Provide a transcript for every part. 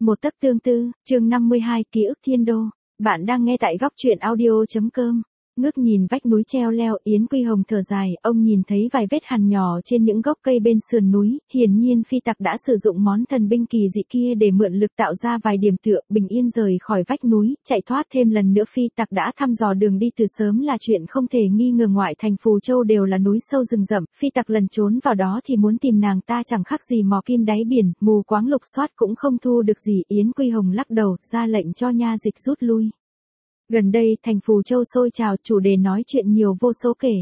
Một tấc tương tư, chương 52, ký ức thiên đô. Bạn đang nghe tại góc truyện audio.com. Ngước nhìn vách núi treo leo, Yến Quy Hồng thở dài, ông nhìn thấy vài vết hằn nhỏ trên những gốc cây bên sườn núi, hiển nhiên phi tặc đã sử dụng món thần binh kỳ dị kia để mượn lực tạo ra vài điểm tựa, bình yên rời khỏi vách núi, chạy thoát thêm lần nữa. Phi tặc đã thăm dò đường đi từ sớm là chuyện không thể nghi ngờ, ngoại thành Phù Châu đều là núi sâu rừng rậm, phi tặc lần trốn vào đó thì muốn tìm nàng ta chẳng khác gì mò kim đáy biển, mù quáng lục soát cũng không thu được gì. Yến Quy Hồng lắc đầu, ra lệnh cho nha dịch rút lui. Gần đây, thành Phù Châu sôi trào, chủ đề nói chuyện nhiều vô số kể.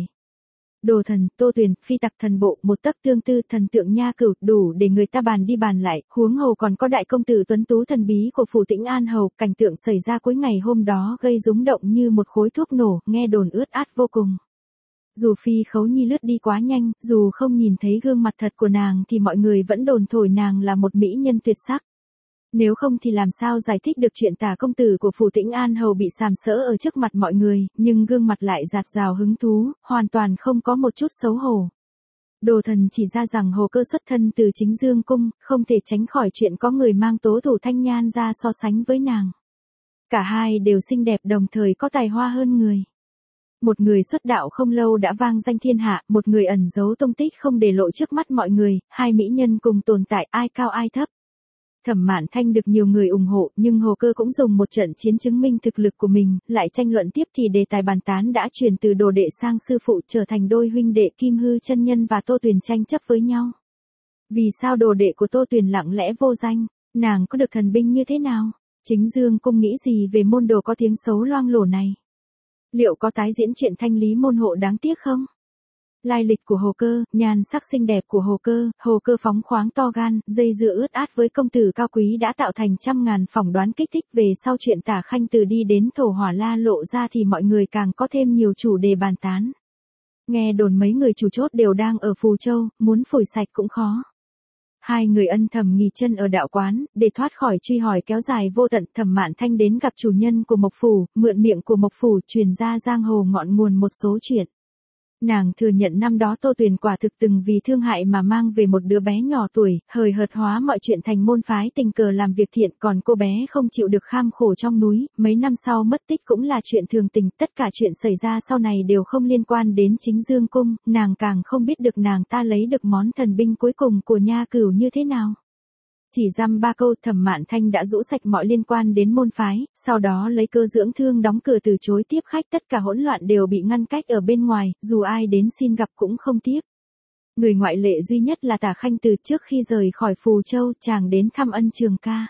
Đồ thần, Tô Tuyền, phi tặc thần bộ, một tấc tương tư, thần tượng nha cửu, đủ để người ta bàn đi bàn lại, huống hồ còn có đại công tử tuấn tú thần bí của phủ Tĩnh An Hầu. Cảnh tượng xảy ra cuối ngày hôm đó gây rúng động như một khối thuốc nổ, nghe đồn ướt át vô cùng. Dù Phi Khấu Nhi lướt đi quá nhanh, dù không nhìn thấy gương mặt thật của nàng thì mọi người vẫn đồn thổi nàng là một mỹ nhân tuyệt sắc. Nếu không thì làm sao giải thích được chuyện tả công tử của phủ Tĩnh An Hầu bị sàm sỡ ở trước mặt mọi người, nhưng gương mặt lại rạt rào hứng thú, hoàn toàn không có một chút xấu hổ. Đồ thần chỉ ra rằng Hồ Cơ xuất thân từ Chính Dương Cung, không thể tránh khỏi chuyện có người mang tố thủ thanh nhan ra so sánh với nàng. Cả hai đều xinh đẹp đồng thời có tài hoa hơn người. Một người xuất đạo không lâu đã vang danh thiên hạ, một người ẩn giấu tung tích không để lộ trước mắt mọi người, hai mỹ nhân cùng tồn tại, ai cao ai thấp. Thẩm Mạn Thanh được nhiều người ủng hộ, nhưng Hồ Cơ cũng dùng một trận chiến chứng minh thực lực của mình, lại tranh luận tiếp thì đề tài bàn tán đã chuyển từ đồ đệ sang sư phụ, trở thành đôi huynh đệ Kim Hư chân nhân và Tô Tuyền tranh chấp với nhau. Vì sao đồ đệ của Tô Tuyền lặng lẽ vô danh, nàng có được thần binh như thế nào? Chính Dương Cung nghĩ gì về môn đồ có tiếng xấu loang lổ này? Liệu có tái diễn chuyện thanh lý môn hộ đáng tiếc không? Lai lịch của Hồ Cơ, nhan sắc xinh đẹp của Hồ Cơ phóng khoáng to gan, dây dưa ướt át với công tử cao quý đã tạo thành trăm ngàn phỏng đoán kích thích. Về sau chuyện Tả Khanh Từ đi đến Thổ Hỏa La lộ ra thì mọi người càng có thêm nhiều chủ đề bàn tán. Nghe đồn mấy người chủ chốt đều đang ở Phù Châu, muốn phủi sạch cũng khó. Hai người ân thầm nghỉ chân ở đạo quán, để thoát khỏi truy hỏi kéo dài vô tận. Thẩm Mạn Thanh đến gặp chủ nhân của Mộc Phủ, mượn miệng của Mộc Phủ truyền ra giang hồ ngọn nguồn một số chuyện. Nàng thừa nhận năm đó Tô Tuyền quả thực từng vì thương hại mà mang về một đứa bé nhỏ tuổi, hời hợt hóa mọi chuyện thành môn phái, tình cờ làm việc thiện, còn cô bé không chịu được kham khổ trong núi, mấy năm sau mất tích cũng là chuyện thường tình. Tất cả chuyện xảy ra sau này đều không liên quan đến Chính Dương Cung, nàng càng không biết được nàng ta lấy được món thần binh cuối cùng của nha cửu như thế nào. Chỉ dăm ba câu, Thẩm Mạn Thanh đã rũ sạch mọi liên quan đến môn phái, sau đó lấy cơ dưỡng thương đóng cửa từ chối tiếp khách, tất cả hỗn loạn đều bị ngăn cách ở bên ngoài, dù ai đến xin gặp cũng không tiếp. Người ngoại lệ duy nhất là Tả Khanh Từ, trước khi rời khỏi Phù Châu, chàng đến thăm Ân Trường Ca.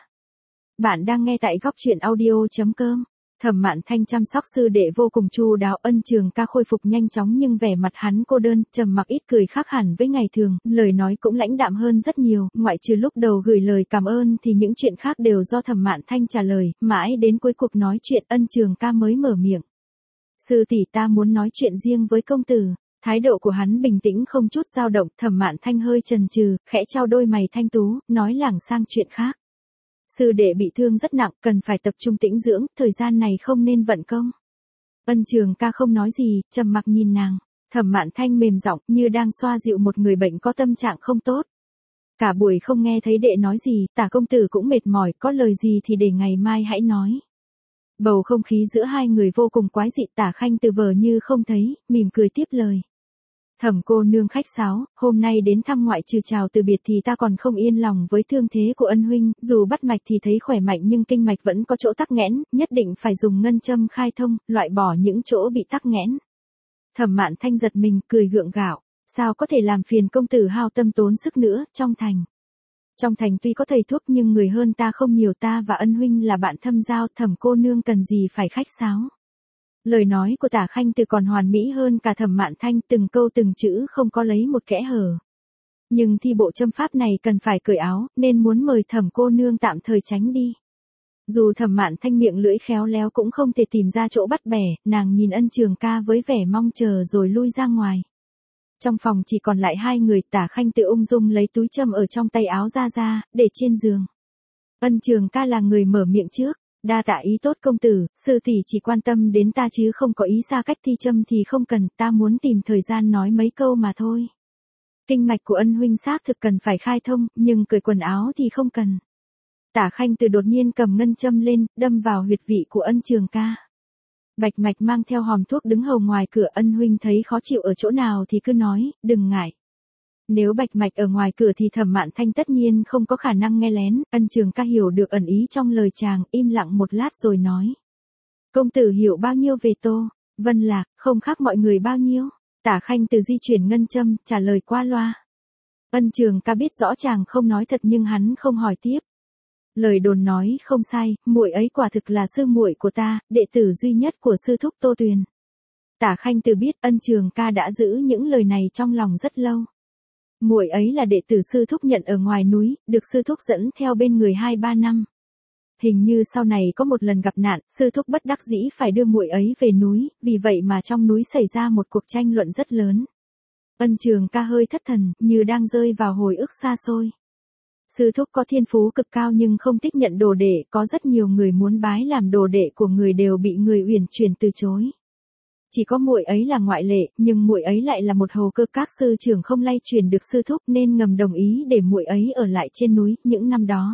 Bạn đang nghe tại góc truyện audio.com. Thẩm Mạn Thanh chăm sóc sư đệ vô cùng chu đáo, Ân Trường Ca khôi phục nhanh chóng nhưng vẻ mặt hắn cô đơn, trầm mặc ít cười khác hẳn với ngày thường, lời nói cũng lãnh đạm hơn rất nhiều, ngoại trừ lúc đầu gửi lời cảm ơn thì những chuyện khác đều do Thẩm Mạn Thanh trả lời, mãi đến cuối cuộc nói chuyện Ân Trường Ca mới mở miệng. Sư tỷ, ta muốn nói chuyện riêng với công tử. Thái độ của hắn bình tĩnh không chút dao động. Thẩm Mạn Thanh hơi chần chừ, khẽ chau đôi mày thanh tú, nói lảng sang chuyện khác. Sư đệ bị thương rất nặng, cần phải tập trung tĩnh dưỡng, thời gian này không nên vận công. Ân Trường Ca không nói gì, trầm mặc nhìn nàng. Thẩm Mạn Thanh mềm giọng, như đang xoa dịu một người bệnh có tâm trạng không tốt. Cả buổi không nghe thấy đệ nói gì, Tả công tử cũng mệt mỏi, có lời gì thì để ngày mai hãy nói. Bầu không khí giữa hai người vô cùng quái dị. Tả Khanh Từ vờ như không thấy, mỉm cười tiếp lời. Thẩm cô nương khách sáo, hôm nay đến thăm ngoại trừ chào từ biệt thì ta còn không yên lòng với thương thế của Ân huynh, dù bắt mạch thì thấy khỏe mạnh nhưng kinh mạch vẫn có chỗ tắc nghẽn, nhất định phải dùng ngân châm khai thông, loại bỏ những chỗ bị tắc nghẽn. Thẩm Mạn Thanh giật mình, cười gượng gạo, sao có thể làm phiền công tử hao tâm tốn sức nữa, Trong thành tuy có thầy thuốc nhưng người hơn ta không nhiều, ta và Ân huynh là bạn thâm giao, Thẩm cô nương cần gì phải khách sáo. Lời nói của Tả Khanh Từ còn hoàn mỹ hơn cả Thẩm Mạn Thanh, từng câu từng chữ không có lấy một kẽ hở. Nhưng thi bộ châm pháp này cần phải cởi áo, nên muốn mời Thẩm cô nương tạm thời tránh đi. Dù Thẩm Mạn Thanh miệng lưỡi khéo léo cũng không thể tìm ra chỗ bắt bẻ, nàng nhìn Ân Trường Ca với vẻ mong chờ rồi lui ra ngoài. Trong phòng chỉ còn lại hai người, Tả Khanh Từ ung dung lấy túi châm ở trong tay áo ra, để trên giường. Ân Trường Ca là người mở miệng trước. Đa tạ ý tốt công tử, sư tỷ chỉ quan tâm đến ta chứ không có ý xa cách thi châm thì không cần, ta muốn tìm thời gian nói mấy câu mà thôi. Kinh mạch của Ân huynh xác thực cần phải khai thông, nhưng cởi quần áo thì không cần. Tả Khanh Từ đột nhiên cầm ngân châm lên, đâm vào huyệt vị của Ân Trường Ca. Bạch Mạch mang theo hòm thuốc đứng hầu ngoài cửa. Ân huynh thấy khó chịu ở chỗ nào thì cứ nói, đừng ngại. Nếu Bạch Mạch ở ngoài cửa thì Thẩm Mạn Thanh tất nhiên không có khả năng nghe lén. Ân Trường Ca hiểu được ẩn ý trong lời chàng, im lặng một lát rồi nói. Công tử hiểu bao nhiêu về Tô Vân Lạc, không khác mọi người bao nhiêu. Tả Khanh Từ di chuyển ngân châm, trả lời qua loa. Ân Trường Ca biết rõ chàng không nói thật nhưng hắn không hỏi tiếp. Lời đồn nói không sai, muội ấy quả thực là sư muội của ta, đệ tử duy nhất của sư thúc Tô Tuyền. Tả Khanh Từ biết Ân Trường Ca đã giữ những lời này trong lòng rất lâu. Muội ấy là đệ tử sư thúc nhận ở ngoài núi, được sư thúc dẫn theo bên người 2-3 năm. Hình như sau này có một lần gặp nạn, sư thúc bất đắc dĩ phải đưa muội ấy về núi, vì vậy mà trong núi xảy ra một cuộc tranh luận rất lớn. Ân Trường Ca hơi thất thần, như đang rơi vào hồi ức xa xôi. Sư thúc có thiên phú cực cao nhưng không thích nhận đồ đệ, có rất nhiều người muốn bái làm đồ đệ của người đều bị người uyển chuyển từ chối. Chỉ có muội ấy là ngoại lệ, nhưng muội ấy lại là một hồ cơ các sư trưởng không lay truyền được sư thúc nên ngầm đồng ý để muội ấy ở lại trên núi những năm đó.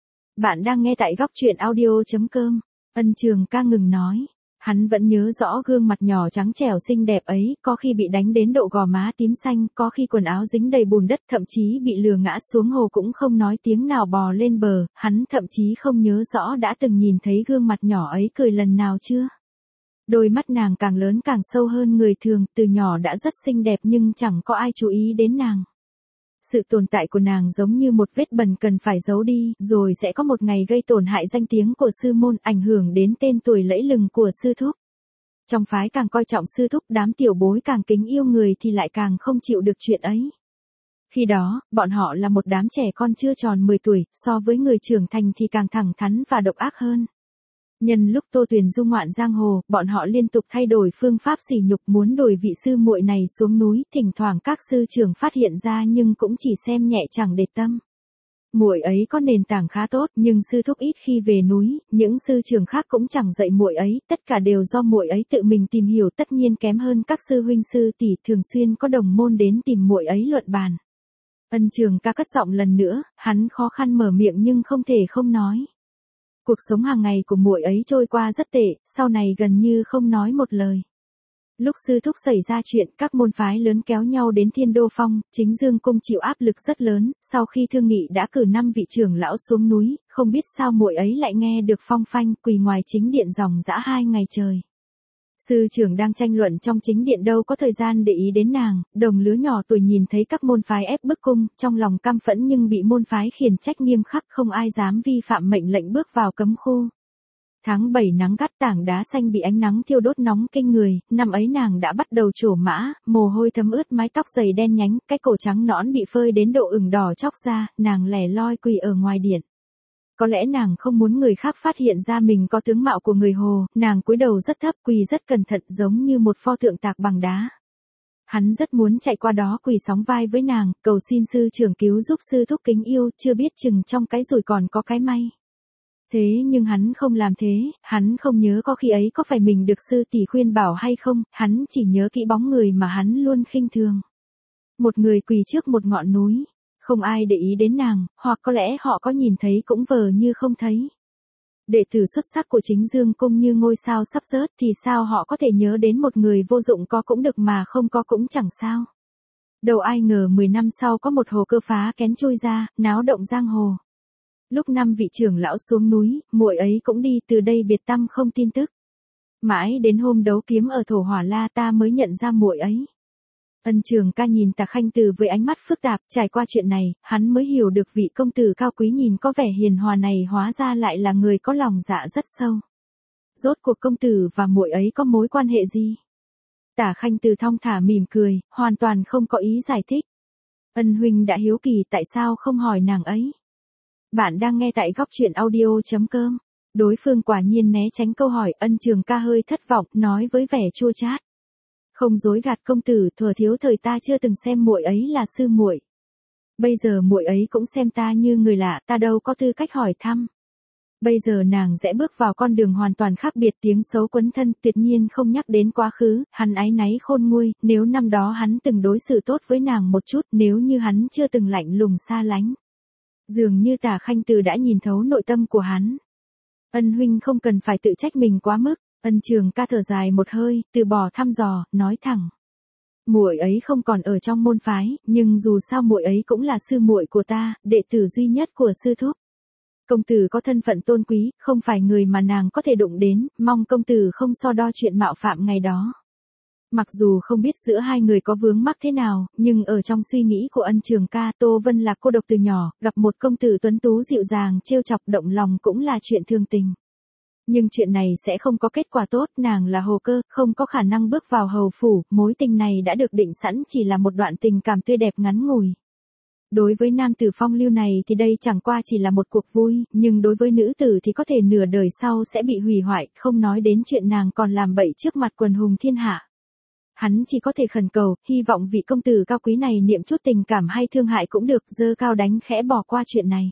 Bạn đang nghe tại góc truyện audio.com. Ân Trường Ca ngừng nói. Hắn vẫn nhớ rõ gương mặt nhỏ trắng trẻo xinh đẹp ấy, có khi bị đánh đến độ gò má tím xanh, có khi quần áo dính đầy bùn đất, thậm chí bị lừa ngã xuống hồ cũng không nói tiếng nào bò lên bờ. Hắn thậm chí không nhớ rõ đã từng nhìn thấy gương mặt nhỏ ấy cười lần nào chưa. Đôi mắt nàng càng lớn càng sâu hơn người thường, từ nhỏ đã rất xinh đẹp nhưng chẳng có ai chú ý đến nàng. Sự tồn tại của nàng giống như một vết bẩn cần phải giấu đi, rồi sẽ có một ngày gây tổn hại danh tiếng của sư môn, ảnh hưởng đến tên tuổi lẫy lừng của sư thúc. Trong phái càng coi trọng sư thúc, đám tiểu bối càng kính yêu người thì lại càng không chịu được chuyện ấy. Khi đó, bọn họ là một đám trẻ con chưa tròn 10 tuổi, so với người trưởng thành thì càng thẳng thắn và độc ác hơn. Nhân lúc Tô Tuyền du ngoạn giang hồ, bọn họ liên tục thay đổi phương pháp sỉ nhục muốn đuổi vị sư muội này xuống núi, thỉnh thoảng các sư trưởng phát hiện ra nhưng cũng chỉ xem nhẹ chẳng để tâm. Muội ấy có nền tảng khá tốt, nhưng sư thúc ít khi về núi, những sư trưởng khác cũng chẳng dạy muội ấy, tất cả đều do muội ấy tự mình tìm hiểu, tất nhiên kém hơn các sư huynh sư tỷ, thường xuyên có đồng môn đến tìm muội ấy luận bàn. Ân Trường Ca cất giọng lần nữa, hắn khó khăn mở miệng nhưng không thể không nói. Cuộc sống hàng ngày của muội ấy trôi qua rất tệ, sau này gần như không nói một lời. Lúc sư thúc xảy ra chuyện, các môn phái lớn kéo nhau đến Thiên Đô Phong, Chính Dương Cung chịu áp lực rất lớn, sau khi thương nghị đã cử 5 vị trưởng lão xuống núi, không biết sao muội ấy lại nghe được phong phanh, quỳ ngoài chính điện dòng dã 2 ngày trời. Sư trưởng đang tranh luận trong chính điện đâu có thời gian để ý đến nàng, đồng lứa nhỏ tuổi nhìn thấy các môn phái ép bức cung, trong lòng căm phẫn nhưng bị môn phái khiển trách nghiêm khắc, không ai dám vi phạm mệnh lệnh bước vào cấm khu. Tháng 7 nắng gắt, tảng đá xanh bị ánh nắng thiêu đốt nóng kinh người, năm ấy nàng đã bắt đầu trổ mã, mồ hôi thấm ướt mái tóc dày đen nhánh, cái cổ trắng nõn bị phơi đến độ ửng đỏ chóc ra, nàng lẻ loi quỳ ở ngoài điện. Có lẽ nàng không muốn người khác phát hiện ra mình có tướng mạo của người Hồ, nàng cúi đầu rất thấp, quỳ rất cẩn thận giống như một pho tượng tạc bằng đá. Hắn rất muốn chạy qua đó quỳ sóng vai với nàng, cầu xin sư trưởng cứu giúp sư thúc kính yêu, chưa biết chừng trong cái rủi còn có cái may. Thế nhưng hắn không làm thế, hắn không nhớ có khi ấy có phải mình được sư tỷ khuyên bảo hay không, hắn chỉ nhớ kỹ bóng người mà hắn luôn khinh thường. Một người quỳ trước một ngọn núi. Không ai để ý đến nàng, hoặc có lẽ họ có nhìn thấy cũng vờ như không thấy. Đệ tử xuất sắc của Chính Dương Cung như ngôi sao sắp rớt thì sao họ có thể nhớ đến một người vô dụng, có cũng được mà không có cũng chẳng sao. Đâu ai ngờ 10 năm sau có một hồ cơ phá kén chui ra, náo động giang hồ. Lúc 5 vị trưởng lão xuống núi, muội ấy cũng đi, từ đây biệt tăm không tin tức. Mãi đến hôm đấu kiếm ở Thổ Hỏa La ta mới nhận ra muội ấy. Ân Trường Ca nhìn Tả Khanh Từ với ánh mắt phức tạp, trải qua chuyện này, hắn mới hiểu được vị công tử cao quý nhìn có vẻ hiền hòa này hóa ra lại là người có lòng dạ rất sâu. Rốt cuộc công tử và muội ấy có mối quan hệ gì? Tả Khanh Từ thong thả mỉm cười, hoàn toàn không có ý giải thích. Ân huynh đã hiếu kỳ tại sao không hỏi nàng ấy. Bạn đang nghe tại góc truyện audio.com. Đối phương quả nhiên né tránh câu hỏi, Ân Trường Ca hơi thất vọng, nói với vẻ chua chát. Không dối gạt công tử, thuở thiếu thời ta chưa từng xem muội ấy là sư muội. Bây giờ muội ấy cũng xem ta như người lạ, ta đâu có tư cách hỏi thăm. Bây giờ nàng sẽ bước vào con đường hoàn toàn khác biệt, tiếng xấu quấn thân, tuyệt nhiên không nhắc đến quá khứ, hắn áy náy khôn nguôi, nếu năm đó hắn từng đối xử tốt với nàng một chút, nếu như hắn chưa từng lạnh lùng xa lánh. Dường như Tả Khanh Từ đã nhìn thấu nội tâm của hắn. Ân huynh không cần phải tự trách mình quá mức. Ân Trường Ca thở dài một hơi, từ bỏ thăm dò, nói thẳng. Muội ấy không còn ở trong môn phái, nhưng dù sao muội ấy cũng là sư muội của ta, đệ tử duy nhất của sư thúc. Công tử có thân phận tôn quý, không phải người mà nàng có thể đụng đến, mong công tử không so đo chuyện mạo phạm ngày đó. Mặc dù không biết giữa hai người có vướng mắc thế nào, nhưng ở trong suy nghĩ của Ân Trường Ca, Tô Vân Lạc cô độc từ nhỏ, gặp một công tử tuấn tú dịu dàng trêu chọc động lòng cũng là chuyện thường tình. Nhưng chuyện này sẽ không có kết quả tốt, nàng là hồ cơ, không có khả năng bước vào hầu phủ, mối tình này đã được định sẵn chỉ là một đoạn tình cảm tươi đẹp ngắn ngủi. Đối với nam tử phong lưu này thì đây chẳng qua chỉ là một cuộc vui, nhưng đối với nữ tử thì có thể nửa đời sau sẽ bị hủy hoại, không nói đến chuyện nàng còn làm bậy trước mặt quần hùng thiên hạ. Hắn chỉ có thể khẩn cầu, hy vọng vị công tử cao quý này niệm chút tình cảm hay thương hại cũng được, giơ cao đánh khẽ bỏ qua chuyện này.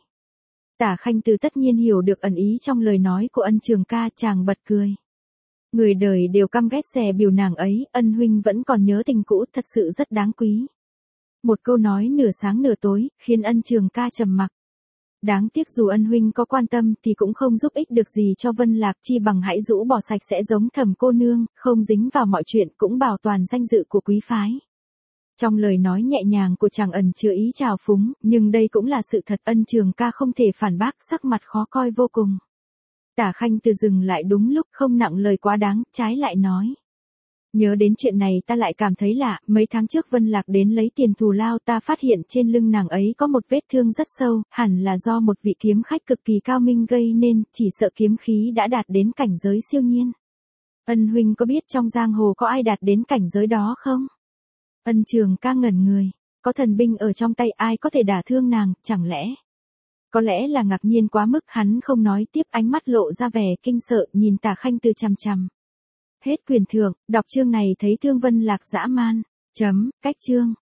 Tả Khanh Từ tất nhiên hiểu được ẩn ý trong lời nói của Ân Trường Ca, chàng bật cười. Người đời đều căm ghét dè biểu nàng ấy, Ân huynh vẫn còn nhớ tình cũ, thật sự rất đáng quý. Một câu nói nửa sáng nửa tối, khiến Ân Trường Ca trầm mặc. Đáng tiếc dù Ân huynh có quan tâm thì cũng không giúp ích được gì cho Vân Lạc, chi bằng hãy rũ bỏ sạch sẽ giống Thẩm cô nương, không dính vào mọi chuyện, cũng bảo toàn danh dự của quý phái. Trong lời nói nhẹ nhàng của chàng ẩn chứa ý trào phúng, nhưng đây cũng là sự thật. Ân Trường Ca không thể phản bác, sắc mặt khó coi vô cùng. Tả Khanh Từ dừng lại đúng lúc, không nặng lời quá đáng, trái lại nói. Nhớ đến chuyện này ta lại cảm thấy lạ, mấy tháng trước Vân Lạc đến lấy tiền thù lao, ta phát hiện trên lưng nàng ấy có một vết thương rất sâu, hẳn là do một vị kiếm khách cực kỳ cao minh gây nên, chỉ sợ kiếm khí đã đạt đến cảnh giới siêu nhiên. Ân huynh có biết trong giang hồ có ai đạt đến cảnh giới đó không? Ân Trường Ca ngẩn người, có thần binh ở trong tay, ai có thể đả thương nàng, chẳng lẽ? Có lẽ là ngạc nhiên quá mức, hắn không nói tiếp, ánh mắt lộ ra vẻ kinh sợ, nhìn Tả Khanh Từ chằm chằm. Hết quyền thưởng, đọc chương này thấy thương Vân Lạc dã man. Cách chương.